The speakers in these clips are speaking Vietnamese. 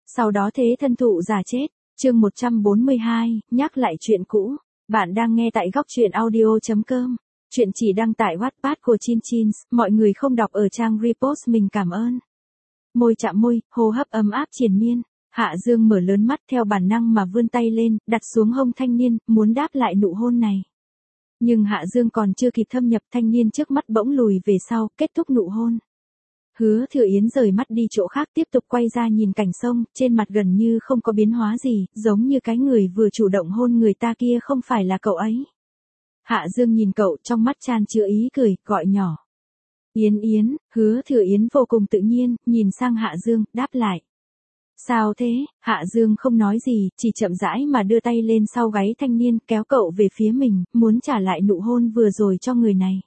Sau đó thế thân thụ giả chết. Chương 142, nhắc lại chuyện cũ. Bạn đang nghe tại góc truyện audio.com. Chuyện chỉ đăng tải Wattpad của Chin Chin, mọi người không đọc ở trang repost mình cảm ơn. Môi chạm môi, hô hấp ấm áp triền miên. Hạ Dương mở lớn mắt theo bản năng mà vươn tay lên, đặt xuống hông thanh niên, muốn đáp lại nụ hôn này. Nhưng Hạ Dương còn chưa kịp thâm nhập, thanh niên trước mắt bỗng lùi về sau, kết thúc nụ hôn. Hứa Thừa Yến rời mắt đi chỗ khác, tiếp tục quay ra nhìn cảnh sông, trên mặt gần như không có biến hóa gì, giống như cái người vừa chủ động hôn người ta kia không phải là cậu ấy. Hạ Dương nhìn cậu, trong mắt chan chứa ý cười, gọi nhỏ. Yến Yến. Hứa Thừa Yến vô cùng tự nhiên, nhìn sang Hạ Dương, đáp lại. Sao thế? Hạ Dương không nói gì, chỉ chậm rãi mà đưa tay lên sau gáy thanh niên, kéo cậu về phía mình, muốn trả lại nụ hôn vừa rồi cho người này.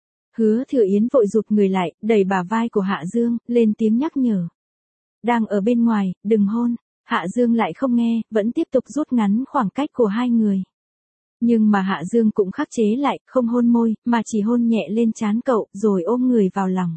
Hứa Thừa Yến vội rụt người lại, đẩy bả vai của Hạ Dương, lên tiếng nhắc nhở. Đang ở bên ngoài, đừng hôn. Hạ Dương lại không nghe, vẫn tiếp tục rút ngắn khoảng cách của hai người. Nhưng mà Hạ Dương cũng khắc chế lại, không hôn môi, mà chỉ hôn nhẹ lên trán cậu, rồi ôm người vào lòng.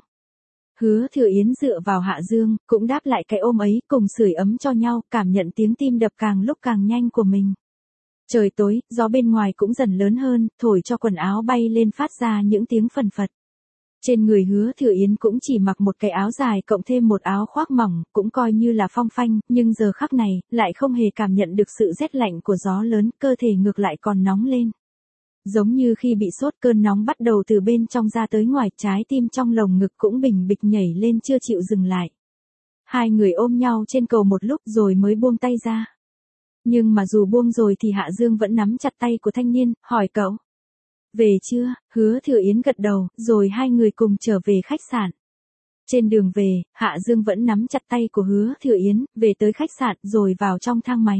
Hứa Thừa Yến dựa vào Hạ Dương, cũng đáp lại cái ôm ấy, cùng sưởi ấm cho nhau, cảm nhận tiếng tim đập càng lúc càng nhanh của mình. Trời tối, gió bên ngoài cũng dần lớn hơn, thổi cho quần áo bay lên phát ra những tiếng phần phật. Trên người Hứa Thừa Yến cũng chỉ mặc một cái áo dài cộng thêm một áo khoác mỏng, cũng coi như là phong phanh, nhưng giờ khắc này, lại không hề cảm nhận được sự rét lạnh của gió lớn, cơ thể ngược lại còn nóng lên. Giống như khi bị sốt, cơn nóng bắt đầu từ bên trong ra tới ngoài, trái tim trong lồng ngực cũng bình bịch nhảy lên chưa chịu dừng lại. Hai người ôm nhau trên cầu một lúc rồi mới buông tay ra. Nhưng mà dù buông rồi thì Hạ Dương vẫn nắm chặt tay của thanh niên, hỏi cậu. Về chưa? Hứa Thừa Yến gật đầu, rồi hai người cùng trở về khách sạn. Trên đường về, Hạ Dương vẫn nắm chặt tay của Hứa Thừa Yến, về tới khách sạn rồi vào trong thang máy.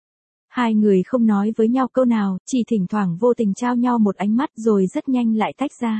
Hai người không nói với nhau câu nào, chỉ thỉnh thoảng vô tình trao nhau một ánh mắt rồi rất nhanh lại tách ra.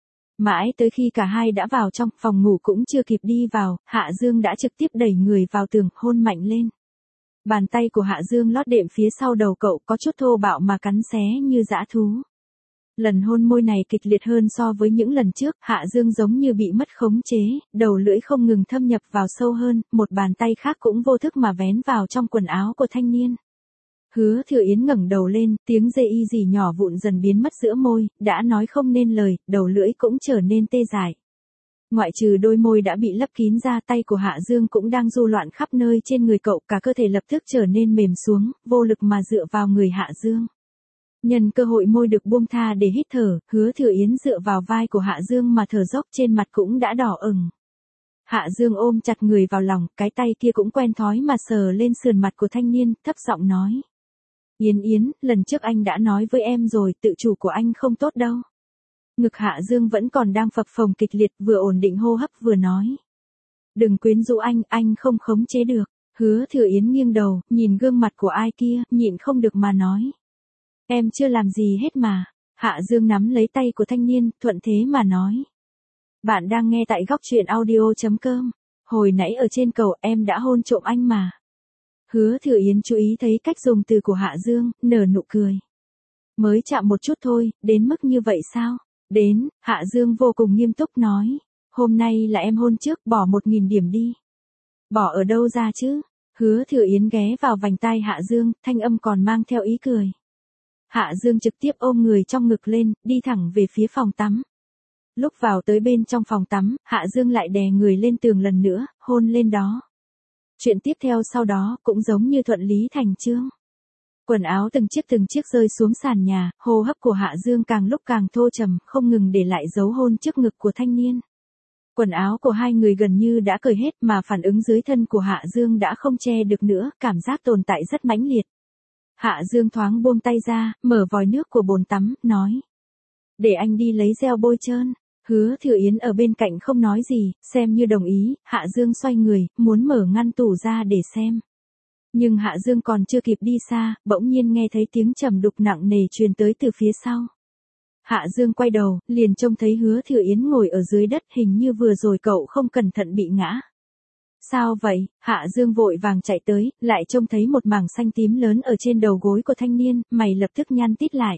Mãi tới khi cả hai đã vào trong phòng ngủ cũng chưa kịp đi vào, Hạ Dương đã trực tiếp đẩy người vào tường, hôn mạnh lên. Bàn tay của Hạ Dương lót đệm phía sau đầu cậu, có chút thô bạo mà cắn xé như dã thú. Lần hôn môi này kịch liệt hơn so với những lần trước, Hạ Dương giống như bị mất khống chế, đầu lưỡi không ngừng thâm nhập vào sâu hơn, một bàn tay khác cũng vô thức mà vén vào trong quần áo của thanh niên. Hứa Thừa Yến ngẩng đầu lên, tiếng dây y gì nhỏ vụn dần biến mất giữa môi, đã nói không nên lời, đầu lưỡi cũng trở nên tê dại. Ngoại trừ đôi môi đã bị lấp kín ra, tay của Hạ Dương cũng đang du loạn khắp nơi trên người cậu, cả cơ thể lập tức trở nên mềm xuống, vô lực mà dựa vào người Hạ Dương. Nhân cơ hội môi được buông tha để hít thở, Hứa Thừa Yến dựa vào vai của Hạ Dương mà thở dốc, trên mặt cũng đã đỏ ửng. Hạ Dương ôm chặt người vào lòng, cái tay kia cũng quen thói mà sờ lên sườn mặt của thanh niên, thấp giọng nói. Yến Yến, lần trước anh đã nói với em rồi, tự chủ của anh không tốt đâu. Ngực Hạ Dương vẫn còn đang phập phồng kịch liệt, vừa ổn định hô hấp vừa nói. Đừng quyến rũ anh không khống chế được. Hứa Thừa Yến nghiêng đầu, nhìn gương mặt của ai kia, nhịn không được mà nói. Em chưa làm gì hết mà. Hạ Dương nắm lấy tay của thanh niên, thuận thế mà nói. Bạn đang nghe tại góc truyện audio.com. Hồi nãy ở trên cầu em đã hôn trộm anh mà. Hứa Thừa Yến chú ý thấy cách dùng từ của Hạ Dương, nở nụ cười. Mới chạm một chút thôi, đến mức như vậy sao? Đến, Hạ Dương vô cùng nghiêm túc nói. Hôm nay là em hôn trước, bỏ 1000 điểm đi. Bỏ ở đâu ra chứ? Hứa Thừa Yến ghé vào vành tai Hạ Dương, thanh âm còn mang theo ý cười. Hạ Dương trực tiếp ôm người trong ngực lên, đi thẳng về phía phòng tắm. Lúc vào tới bên trong phòng tắm, Hạ Dương lại đè người lên tường lần nữa, hôn lên đó. Chuyện tiếp theo sau đó cũng giống như thuận lý thành chương. Quần áo từng chiếc rơi xuống sàn nhà, hô hấp của Hạ Dương càng lúc càng thô trầm, không ngừng để lại dấu hôn trước ngực của thanh niên. Quần áo của hai người gần như đã cởi hết mà phản ứng dưới thân của Hạ Dương đã không che được nữa, cảm giác tồn tại rất mãnh liệt. Hạ Dương thoáng buông tay ra, mở vòi nước của bồn tắm, nói. Để anh đi lấy gel bôi trơn. Hứa Thừa Yến ở bên cạnh không nói gì, xem như đồng ý, Hạ Dương xoay người, muốn mở ngăn tủ ra để xem. Nhưng Hạ Dương còn chưa kịp đi xa, bỗng nhiên nghe thấy tiếng trầm đục nặng nề truyền tới từ phía sau. Hạ Dương quay đầu, liền trông thấy Hứa Thừa Yến ngồi ở dưới đất, hình như vừa rồi cậu không cẩn thận bị ngã. Sao vậy? Hạ Dương vội vàng chạy tới, lại trông thấy một mảng xanh tím lớn ở trên đầu gối của thanh niên, mày lập tức nhăn tít lại.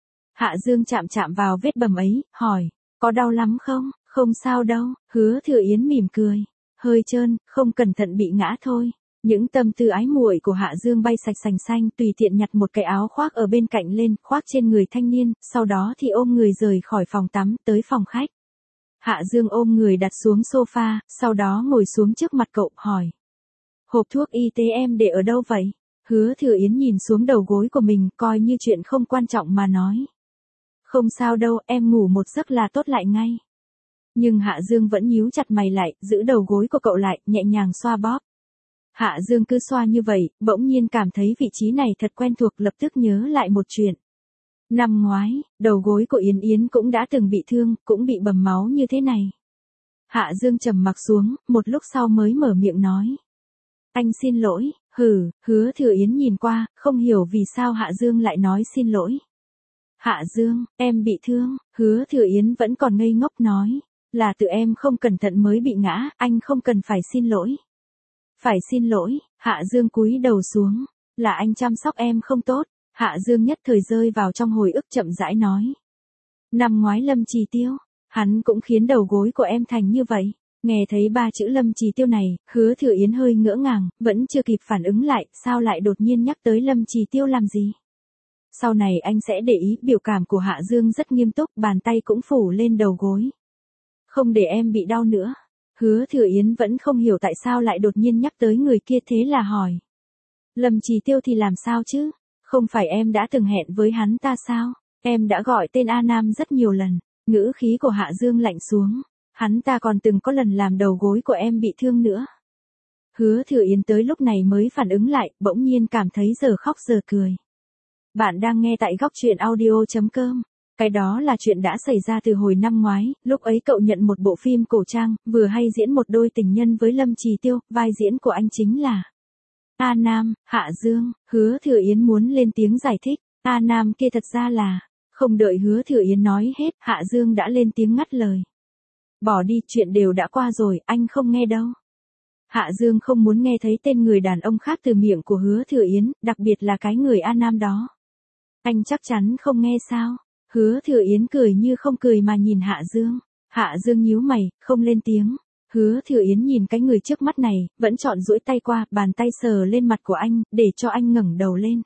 Hạ Dương chạm vào vết bầm ấy, hỏi, có đau lắm không? Không sao đâu, Hứa Thừa Yến mỉm cười. Hơi trơn, không cẩn thận bị ngã thôi. Những tâm tư ái muội của Hạ Dương bay sạch sành xanh, tùy tiện nhặt một cái áo khoác ở bên cạnh lên, khoác trên người thanh niên, sau đó thì ôm người rời khỏi phòng tắm, tới phòng khách. Hạ Dương ôm người đặt xuống sofa, sau đó ngồi xuống trước mặt cậu, hỏi. Hộp thuốc y tế em để ở đâu vậy? Hứa Thừa Yến nhìn xuống đầu gối của mình, coi như chuyện không quan trọng mà nói. Không sao đâu, em ngủ một giấc là tốt lại ngay. Nhưng Hạ Dương vẫn nhíu chặt mày lại, giữ đầu gối của cậu lại, nhẹ nhàng xoa bóp. Hạ Dương cứ xoa như vậy, bỗng nhiên cảm thấy vị trí này thật quen thuộc, lập tức nhớ lại một chuyện. Năm ngoái, đầu gối của Yến Yến cũng đã từng bị thương, cũng bị bầm máu như thế này. Hạ Dương trầm mặc xuống, một lúc sau mới mở miệng nói. Anh xin lỗi, Hứa Thừa Yến nhìn qua, không hiểu vì sao Hạ Dương lại nói xin lỗi. Hạ Dương, em bị thương, Hứa Thừa Yến vẫn còn ngây ngốc nói. Là tự em không cẩn thận mới bị ngã, anh không cần phải xin lỗi. Phải xin lỗi, Hạ Dương cúi đầu xuống. Là anh chăm sóc em không tốt. Hạ Dương nhất thời rơi vào trong hồi ức, chậm rãi nói. Năm ngoái Lâm Trì Tiêu, hắn cũng khiến đầu gối của em thành như vậy. Nghe thấy ba chữ Lâm Trì Tiêu này, Hứa Thừa Yến hơi ngỡ ngàng, vẫn chưa kịp phản ứng lại, sao lại đột nhiên nhắc tới Lâm Trì Tiêu làm gì. Sau này anh sẽ để ý. Biểu cảm của Hạ Dương rất nghiêm túc, bàn tay cũng phủ lên đầu gối. Không để em bị đau nữa. Hứa Thừa Yến vẫn không hiểu tại sao lại đột nhiên nhắc tới người kia, thế là hỏi. Lâm Trì Tiêu thì làm sao chứ? Không phải em đã từng hẹn với hắn ta sao? Em đã gọi tên A Nam rất nhiều lần. Ngữ khí của Hạ Dương lạnh xuống. Hắn ta còn từng có lần làm đầu gối của em bị thương nữa. Hứa Thừa Yến tới lúc này mới phản ứng lại, bỗng nhiên cảm thấy giờ khóc giờ cười. Bạn đang nghe tại góc truyện audio.com. Cái đó là chuyện đã xảy ra từ hồi năm ngoái, lúc ấy cậu nhận một bộ phim cổ trang, vừa hay diễn một đôi tình nhân với Lâm Trì Tiêu, vai diễn của anh chính là A Nam. Hạ Dương. Hứa Thừa Yến muốn lên tiếng giải thích. A Nam kia thật ra là. Không đợi Hứa Thừa Yến nói hết, Hạ Dương đã lên tiếng ngắt lời. Bỏ đi, chuyện đều đã qua rồi, anh không nghe đâu. Hạ Dương không muốn nghe thấy tên người đàn ông khác từ miệng của Hứa Thừa Yến, đặc biệt là cái người A Nam đó. Anh chắc chắn không nghe sao? Hứa Thừa Yến cười như không cười mà nhìn Hạ Dương. Hạ Dương nhíu mày, không lên tiếng. Hứa Thừa Yến nhìn cái người trước mắt này, vẫn chọn duỗi tay qua, bàn tay sờ lên mặt của anh, để cho anh ngẩng đầu lên.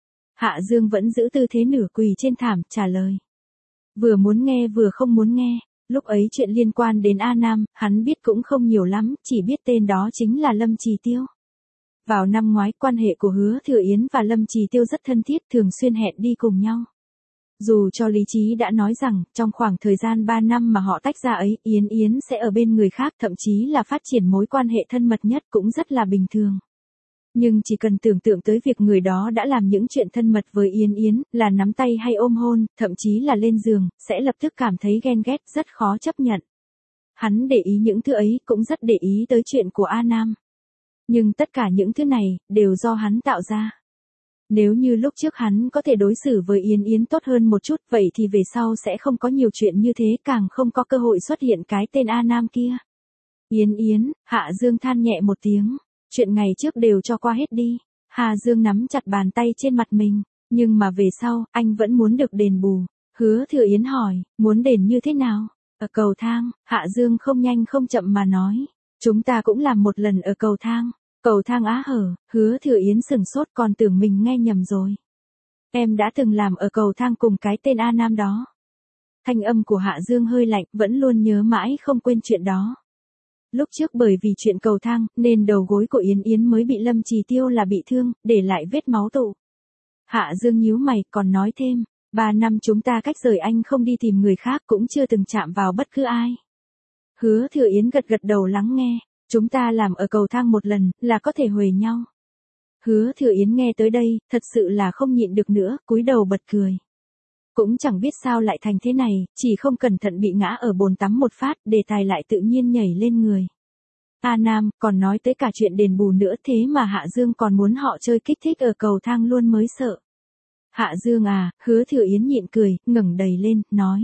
Hạ Dương vẫn giữ tư thế nửa quỳ trên thảm, trả lời. Vừa muốn nghe vừa không muốn nghe. Lúc ấy chuyện liên quan đến A Nam, hắn biết cũng không nhiều lắm, chỉ biết tên đó chính là Lâm Trì Tiêu. Vào năm ngoái, quan hệ của Hứa Thừa Yến và Lâm Trì Tiêu rất thân thiết, thường xuyên hẹn đi cùng nhau. Dù cho lý trí đã nói rằng, trong khoảng thời gian 3 năm mà họ tách ra ấy, Yến Yến sẽ ở bên người khác, thậm chí là phát triển mối quan hệ thân mật nhất cũng rất là bình thường. Nhưng chỉ cần tưởng tượng tới việc người đó đã làm những chuyện thân mật với Yến Yến, là nắm tay hay ôm hôn, thậm chí là lên giường, sẽ lập tức cảm thấy ghen ghét, rất khó chấp nhận. Hắn để ý những thứ ấy, cũng rất để ý tới chuyện của A Nam. Nhưng tất cả những thứ này, đều do hắn tạo ra. Nếu như lúc trước hắn có thể đối xử với Yến Yến tốt hơn một chút, vậy thì về sau sẽ không có nhiều chuyện như thế, càng không có cơ hội xuất hiện cái tên A Nam kia. Yến Yến, Hạ Dương than nhẹ một tiếng. Chuyện ngày trước đều cho qua hết đi. Hạ Dương nắm chặt bàn tay trên mặt mình. Nhưng mà về sau, anh vẫn muốn được đền bù. Hứa Thừa Yến hỏi, muốn đền như thế nào? Ở cầu thang. Hạ Dương không nhanh không chậm mà nói. Chúng ta cũng làm một lần ở cầu thang. Cầu thang á hở. Hứa Thừa Yến sừng sốt, còn tưởng mình nghe nhầm rồi. Em đã từng làm ở cầu thang cùng cái tên A Nam đó. Thanh âm của Hạ Dương hơi lạnh, vẫn luôn nhớ mãi không quên chuyện đó. Lúc trước bởi vì chuyện cầu thang, nên đầu gối của Yến Yến mới bị Lâm Trì Tiêu là bị thương, để lại vết máu tụ. Hạ Dương nhíu mày, còn nói thêm, 3 năm chúng ta cách rời, anh không đi tìm người khác, cũng chưa từng chạm vào bất cứ ai. Hứa Thừa Yến gật gật đầu lắng nghe, chúng ta làm ở cầu thang một lần, là có thể huề nhau. Hứa Thừa Yến nghe tới đây, thật sự là không nhịn được nữa, cúi đầu bật cười. Cũng chẳng biết sao lại thành thế này, chỉ không cẩn thận bị ngã ở bồn tắm một phát, đề tài lại tự nhiên nhảy lên người. A Nam, còn nói tới cả chuyện đền bù nữa, thế mà Hạ Dương còn muốn họ chơi kích thích ở cầu thang luôn mới sợ. Hạ Dương à, Hứa Thừa Yến nhịn cười, ngẩng đầy lên, nói.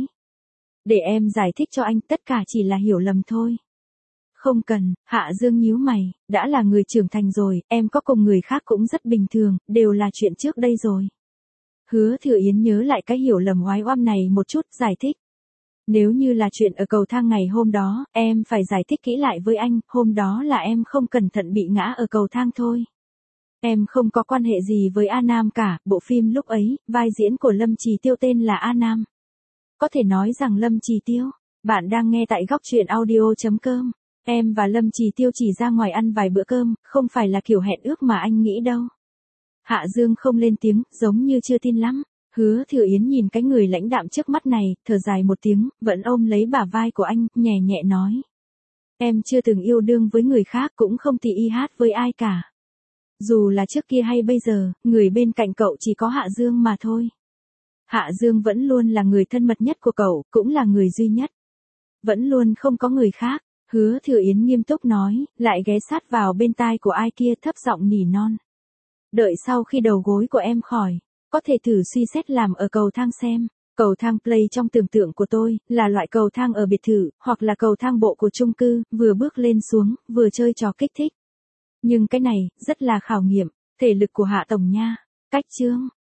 Để em giải thích cho anh, tất cả chỉ là hiểu lầm thôi. Không cần. Hạ Dương nhíu mày, đã là người trưởng thành rồi, em có cùng người khác cũng rất bình thường, đều là chuyện trước đây rồi. Hứa Thừa Yến nhớ lại cái hiểu lầm oái oăm này một chút, giải thích. Nếu như là chuyện ở cầu thang ngày hôm đó, em phải giải thích kỹ lại với anh, hôm đó là em không cẩn thận bị ngã ở cầu thang thôi. Em không có quan hệ gì với A Nam cả, bộ phim lúc ấy, vai diễn của Lâm Trì Tiêu tên là A Nam. Có thể nói rằng Lâm Trì Tiêu, bạn đang nghe tại góc truyện audio.com. Em và Lâm Trì Tiêu chỉ ra ngoài ăn vài bữa cơm, không phải là kiểu hẹn ước mà anh nghĩ đâu. Hạ Dương không lên tiếng, giống như chưa tin lắm. Hứa Thừa Yến nhìn cái người lãnh đạm trước mắt này, thở dài một tiếng, vẫn ôm lấy bả vai của anh, nhẹ nhẹ nói. Em chưa từng yêu đương với người khác, cũng không tì y hát với ai cả. Dù là trước kia hay bây giờ, người bên cạnh cậu chỉ có Hạ Dương mà thôi. Hạ Dương vẫn luôn là người thân mật nhất của cậu, cũng là người duy nhất. Vẫn luôn không có người khác. Hứa Thừa Yến nghiêm túc nói, lại ghé sát vào bên tai của ai kia thấp giọng nỉ non. Đợi sau khi đầu gối của em khỏi, có thể thử suy xét làm ở cầu thang xem. Cầu thang play trong tưởng tượng của tôi, là loại cầu thang ở biệt thự, hoặc là cầu thang bộ của chung cư, vừa bước lên xuống, vừa chơi trò kích thích. Nhưng cái này, rất là khảo nghiệm, thể lực của Hạ Tổng nha. Cách chương.